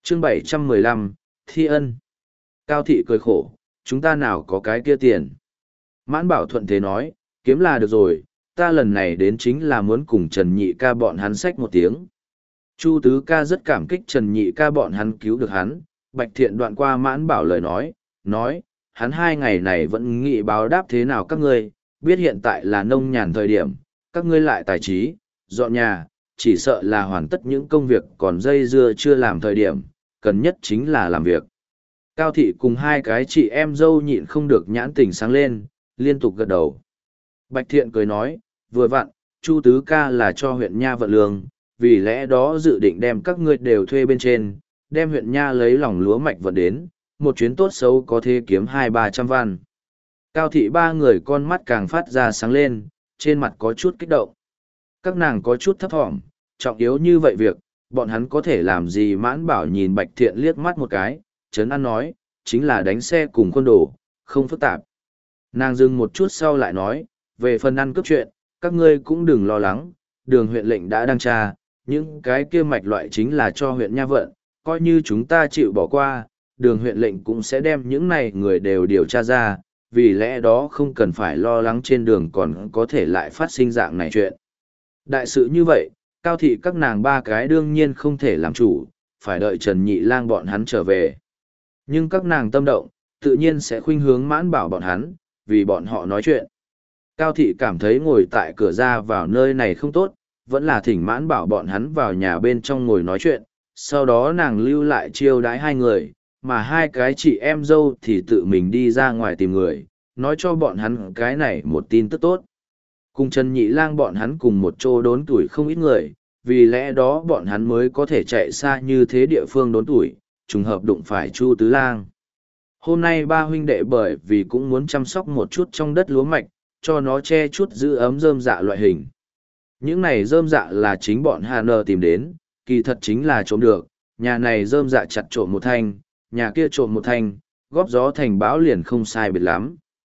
chương 715, Thi ân. Cao thị cười khổ, chúng ta nào có cái kia tiền. Mãn Bảo thuận thế nói, kiếm là được rồi, ta lần này đến chính là muốn cùng Trần Nhị ca bọn hắn xách một tiếng. Chu Tứ ca rất cảm kích Trần Nhị ca bọn hắn cứu được hắn, Bạch Thiện đoạn qua Mãn Bảo lời nói, hắn 2 ngày này vẫn nghĩ báo đáp thế nào các ngươi, biết hiện tại là nông nhàn thời điểm, các ngươi lại tài trí, dọn nhà, chỉ sợ là hoàn tất những công việc còn dây dưa chưa làm thời điểm, cần nhất chính là làm việc. Cao thị cùng 2 cái chị em dâu nhịn không được nhãn tình sáng lên, liên tục gật đầu. Bạch Thiện cười nói, vừa vặn, Chu Tứ ca là cho huyện Nha vận lương, vì lẽ đó dự định đem các ngươi đều thuê bên trên, đem huyện Nha lấy lòng lúa mạch vận đến, một chuyến tốt xấu có thể kiếm 200-300 văn. Cao thị 3 người con mắt càng phát ra sáng lên, trên mặt có chút kích động. Các nàng có chút thấp thỏm, trọng yếu như vậy việc, bọn hắn có thể làm gì. Mãn Bảo nhìn Bạch Thiện liếc mắt một cái, trấn an nói, chính là đánh xe cùng quân đồ, không phức tạp. Nàng dừng một chút sau lại nói, về phần ăn cướp chuyện, các ngươi cũng đừng lo lắng, đường huyện lệnh đã đăng tra, những cái kia mạch loại chính là cho huyện Nha vận, coi như chúng ta chịu bỏ qua, đường huyện lệnh cũng sẽ đem những này người đều điều tra ra, vì lẽ đó không cần phải lo lắng trên đường còn có thể lại phát sinh dạng này chuyện. Đại sự như vậy, Cao thị các nàng 3 cái đương nhiên không thể làm chủ, phải đợi Trần Nhị Lang bọn hắn trở về. Nhưng các nàng tâm động, tự nhiên sẽ khuynh hướng Mãn Bảo bọn hắn, vì bọn họ nói chuyện. Cao thị cảm thấy ngồi tại cửa ra vào nơi này không tốt, vẫn là thỉnh Mãn Bảo bọn hắn vào nhà bên trong ngồi nói chuyện, sau đó nàng lưu lại chiêu đãi 2 người, mà 2 cái chị em dâu thì tự mình đi ra ngoài tìm người, nói cho bọn hắn cái này một tin tức tốt. Cùng Trần Nhị Lang bọn hắn cùng một chỗ đốn tuổi không ít người, vì lẽ đó bọn hắn mới có thể chạy xa như thế địa phương đốn tuổi, trùng hợp đụng phải Chu Tứ Lang. Hôm nay 3 huynh đệ bởi vì cũng muốn chăm sóc một chút trong đất lúa mạch, cho nó che chút giữ ấm rơm dạ loại hình. Những này rơm dạ là chính bọn Hà Nờ tìm đến, kỳ thật chính là trộm được, nhà này rơm dạ chặt trộm một thanh, nhà kia trộm một thanh, góp gió thành bão liền không sai biệt lắm.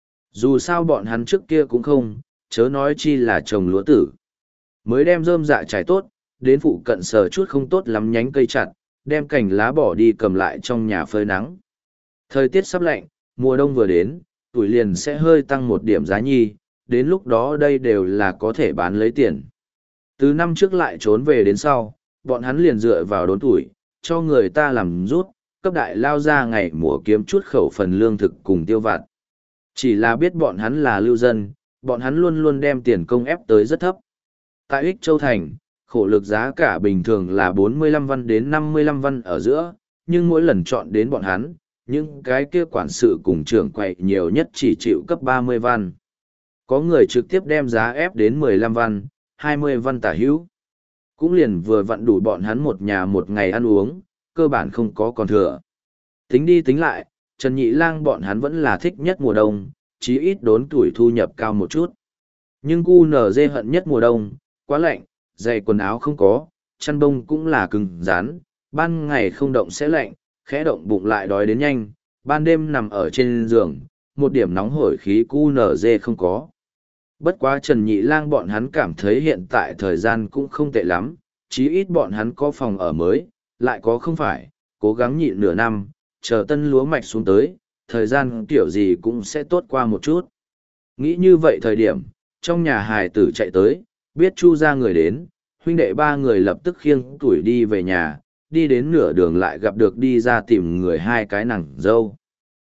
Dù sao bọn hắn trước kia cũng không, chớ nói chi là trồng lúa tử. Mới đem rơm dạ trải tốt, đến phụ cận sờ chút không tốt lắm nhánh cây chặt, đem cành lá bỏ đi cầm lại trong nhà phơi nắng. Thời tiết sắp lạnh, mùa đông vừa đến, tuổi liền sẽ hơi tăng một điểm giá nhi, đến lúc đó đây đều là có thể bán lấy tiền. Từ năm trước lại trốn về đến sau, bọn hắn liền dựa vào đốn tuổi, cho người ta làm rút, cấp đại lao ra ngày mùa kiếm chút khẩu phần lương thực cùng tiêu vặt. Chỉ là biết bọn hắn là lưu dân, bọn hắn luôn luôn đem tiền công ép tới rất thấp. Tại Ích Châu Thành, khổ lực giá cả bình thường là 45 văn đến 55 văn ở giữa, nhưng mỗi lần chọn đến bọn hắn, những cái kia quản sự cùng trưởng quậy nhiều nhất chỉ chịu cấp 30 văn. Có người trực tiếp đem giá ép đến 15 văn, 20 văn tả hữu. Cũng liền vừa vặn đủ bọn hắn một nhà một ngày ăn uống, cơ bản không có còn thừa. Tính đi tính lại, Trần Nhị Lang bọn hắn vẫn là thích nhất mùa đông, chí ít đốn tuổi thu nhập cao một chút. Nhưng QNZ hận nhất mùa đông, quá lạnh, giày quần áo không có, chăn bông cũng là cứng rắn, ban ngày không động sẽ lạnh, khẽ động bụng lại đói đến nhanh, ban đêm nằm ở trên giường, một điểm nóng hổi khí QNZ không có. Bất quá Trần Nhị Lang bọn hắn cảm thấy hiện tại thời gian cũng không tệ lắm, chí ít bọn hắn có phòng ở mới, lại có không phải, cố gắng nhịn nửa năm, chờ tân lúa mạch xuống tới, thời gian kiểu gì cũng sẽ tốt qua một chút. Nghĩ như vậy thời điểm, trong nhà hài tử chạy tới, biết Chu ra người đến, huynh đệ 3 người lập tức khiêng tuổi đi về nhà, đi đến nửa đường lại gặp được đi ra tìm người 2 cái nàng dâu.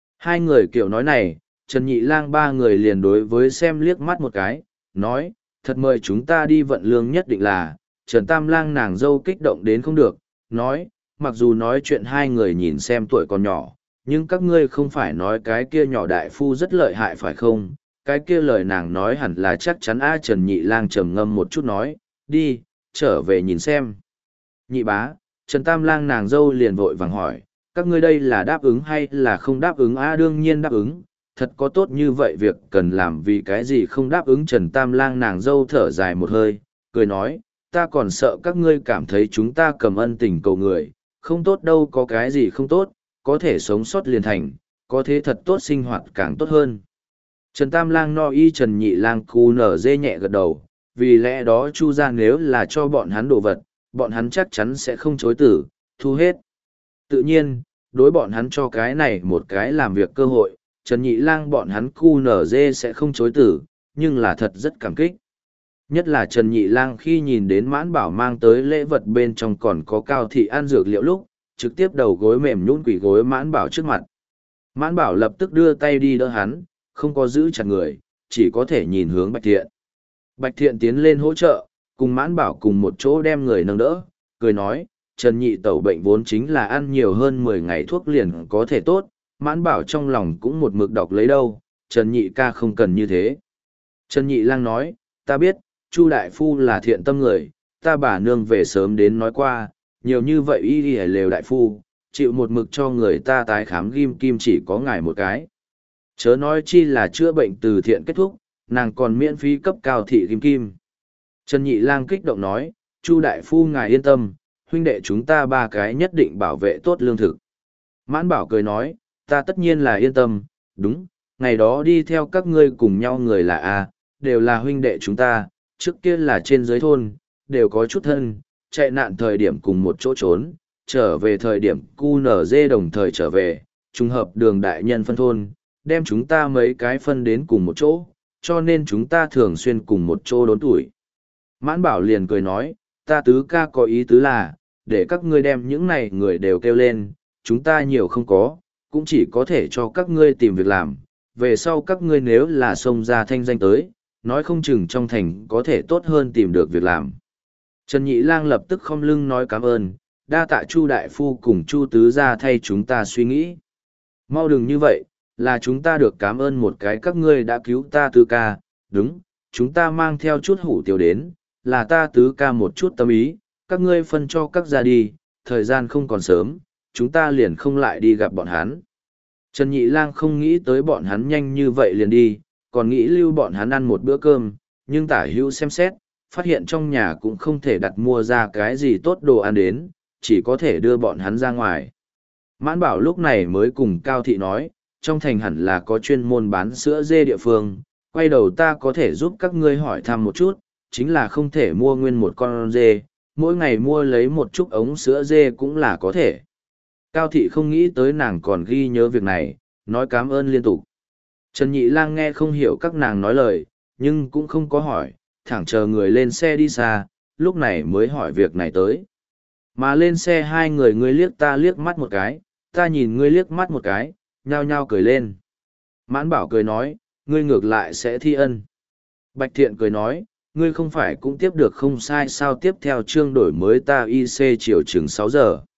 2 người kiểu nói này, Trần Nhị Lang 3 người liền đối với xem liếc mắt một cái, nói, thật mời chúng ta đi vận lương nhất định là, Trần Tam Lang nàng dâu kích động đến không được, nói, mặc dù nói chuyện 2 người nhìn xem tuổi còn nhỏ, nhưng các ngươi không phải nói cái kia nhỏ đại phu rất lợi hại phải không? Cái kia lời nàng nói hẳn là chắc chắn a. Trần Nhị Lang trầm ngâm một chút nói, đi, trở về nhìn xem. Nhị bá, Trần Tam Lang nàng dâu liền vội vàng hỏi, các ngươi đây là đáp ứng hay là không đáp ứng a? Đương nhiên đáp ứng, thật có tốt như vậy việc cần làm vì cái gì không đáp ứng. Trần Tam Lang nàng dâu thở dài một hơi, cười nói, ta còn sợ các ngươi cảm thấy chúng ta cầm ân tình cầu người, không tốt đâu, có cái gì không tốt, có thể sống sót liền thành, có thế thật tốt sinh hoạt càng tốt hơn. Trần Tam Lang no y Trần Nhị Lang cu nở dê nhẹ gật đầu, vì lẽ đó Chu ra nếu là cho bọn hắn đồ vật, bọn hắn chắc chắn sẽ không chối tử, thu hết. Tự nhiên, đối bọn hắn cho cái này một cái làm việc cơ hội, Trần Nhị Lang bọn hắn QNZ sẽ không chối từ, nhưng là thật rất cảm kích. Nhất là Trần Nhị Lang khi nhìn đến Mãn Bảo mang tới lễ vật bên trong còn có Cao Thị ăn dược liệu lúc, trực tiếp đầu gối mềm nhũn quỳ gối Mãn Bảo trước mặt. Mãn Bảo lập tức đưa tay đi đỡ hắn, không có giữ chặt người, chỉ có thể nhìn hướng Bạch Thiện. Bạch Thiện tiến lên hỗ trợ, cùng Mãn Bảo cùng một chỗ đem người nâng đỡ, cười nói, Trần Nhị tẩu bệnh vốn chính là ăn nhiều hơn 10 ngày thuốc liền có thể tốt, Mãn Bảo trong lòng cũng một mực đọc lấy đâu, Trần Nhị ca không cần như thế. Trần Nhị Lang nói, ta biết, Chu đại phu là thiện tâm người, ta bà nương về sớm đến nói qua, nhiều như vậy y y lều đại phu, chịu một mực cho người ta tái khám ghim kim chỉ có ngài một cái. Chớ nói chi là chữa bệnh từ thiện kết thúc, nàng còn miễn phí cấp Cao Thị ghim kim. Trần Nhị Lang kích động nói, Chu đại phu ngài yên tâm, huynh đệ chúng ta ba cái nhất định bảo vệ tốt lương thực. Mãn Bảo cười nói, ta tất nhiên là yên tâm, đúng, ngày đó đi theo các ngươi cùng nhau người là A, đều là huynh đệ chúng ta, trước kia là trên dưới thôn, đều có chút thân, chạy nạn thời điểm cùng một chỗ trốn, trở về thời điểm QNZ đồng thời trở về, trùng hợp đường đại nhân phân thôn, đem chúng ta mấy cái phân đến cùng một chỗ, cho nên chúng ta thường xuyên cùng một chỗ đốn tuổi. Mãn Bảo liền cười nói, ta tứ ca có ý tứ là, để các ngươi đem những này người đều kêu lên, chúng ta nhiều không có, cũng chỉ có thể cho các ngươi tìm việc làm, về sau các ngươi nếu là xông ra thanh danh tới, nói không chừng trong thành có thể tốt hơn tìm được việc làm. Trần Nhị Lang lập tức khom lưng nói cảm ơn, đa tạ Chu đại phu cùng Chu tứ gia thay chúng ta suy nghĩ. Mau đừng như vậy, là chúng ta được cảm ơn một cái các ngươi đã cứu ta tứ ca, đúng, chúng ta mang theo chút hủ tiếu đến, là ta tứ ca một chút tâm ý, các ngươi phân cho các gia đi, thời gian không còn sớm, chúng ta liền không lại đi gặp bọn hắn. Trần Nhị Lang không nghĩ tới bọn hắn nhanh như vậy liền đi, còn nghĩ lưu bọn hắn ăn một bữa cơm, nhưng tả hữu xem xét, phát hiện trong nhà cũng không thể đặt mua ra cái gì tốt đồ ăn đến, chỉ có thể đưa bọn hắn ra ngoài. Mãn Bảo lúc này mới cùng Cao Thị nói, trong thành hẳn là có chuyên môn bán sữa dê địa phương, quay đầu ta có thể giúp các ngươi hỏi thăm một chút, chính là không thể mua nguyên một con dê, mỗi ngày mua lấy một chút ống sữa dê cũng là có thể. Cao Thị không nghĩ tới nàng còn ghi nhớ việc này, nói cảm ơn liên tục. Trần Nhị Lang nghe không hiểu các nàng nói lời, nhưng cũng không có hỏi, thẳng chờ người lên xe đi xa, lúc này mới hỏi việc này tới. Mà lên xe hai người ngươi liếc ta liếc mắt một cái, ta nhìn ngươi liếc mắt một cái, nhao nhao cười lên. Mãn Bảo cười nói, ngươi ngược lại sẽ thi ân. Bạch Thiện cười nói, ngươi không phải cũng tiếp được không sai sao tiếp theo chương đổi mới ta IC chiều chừng 6 giờ.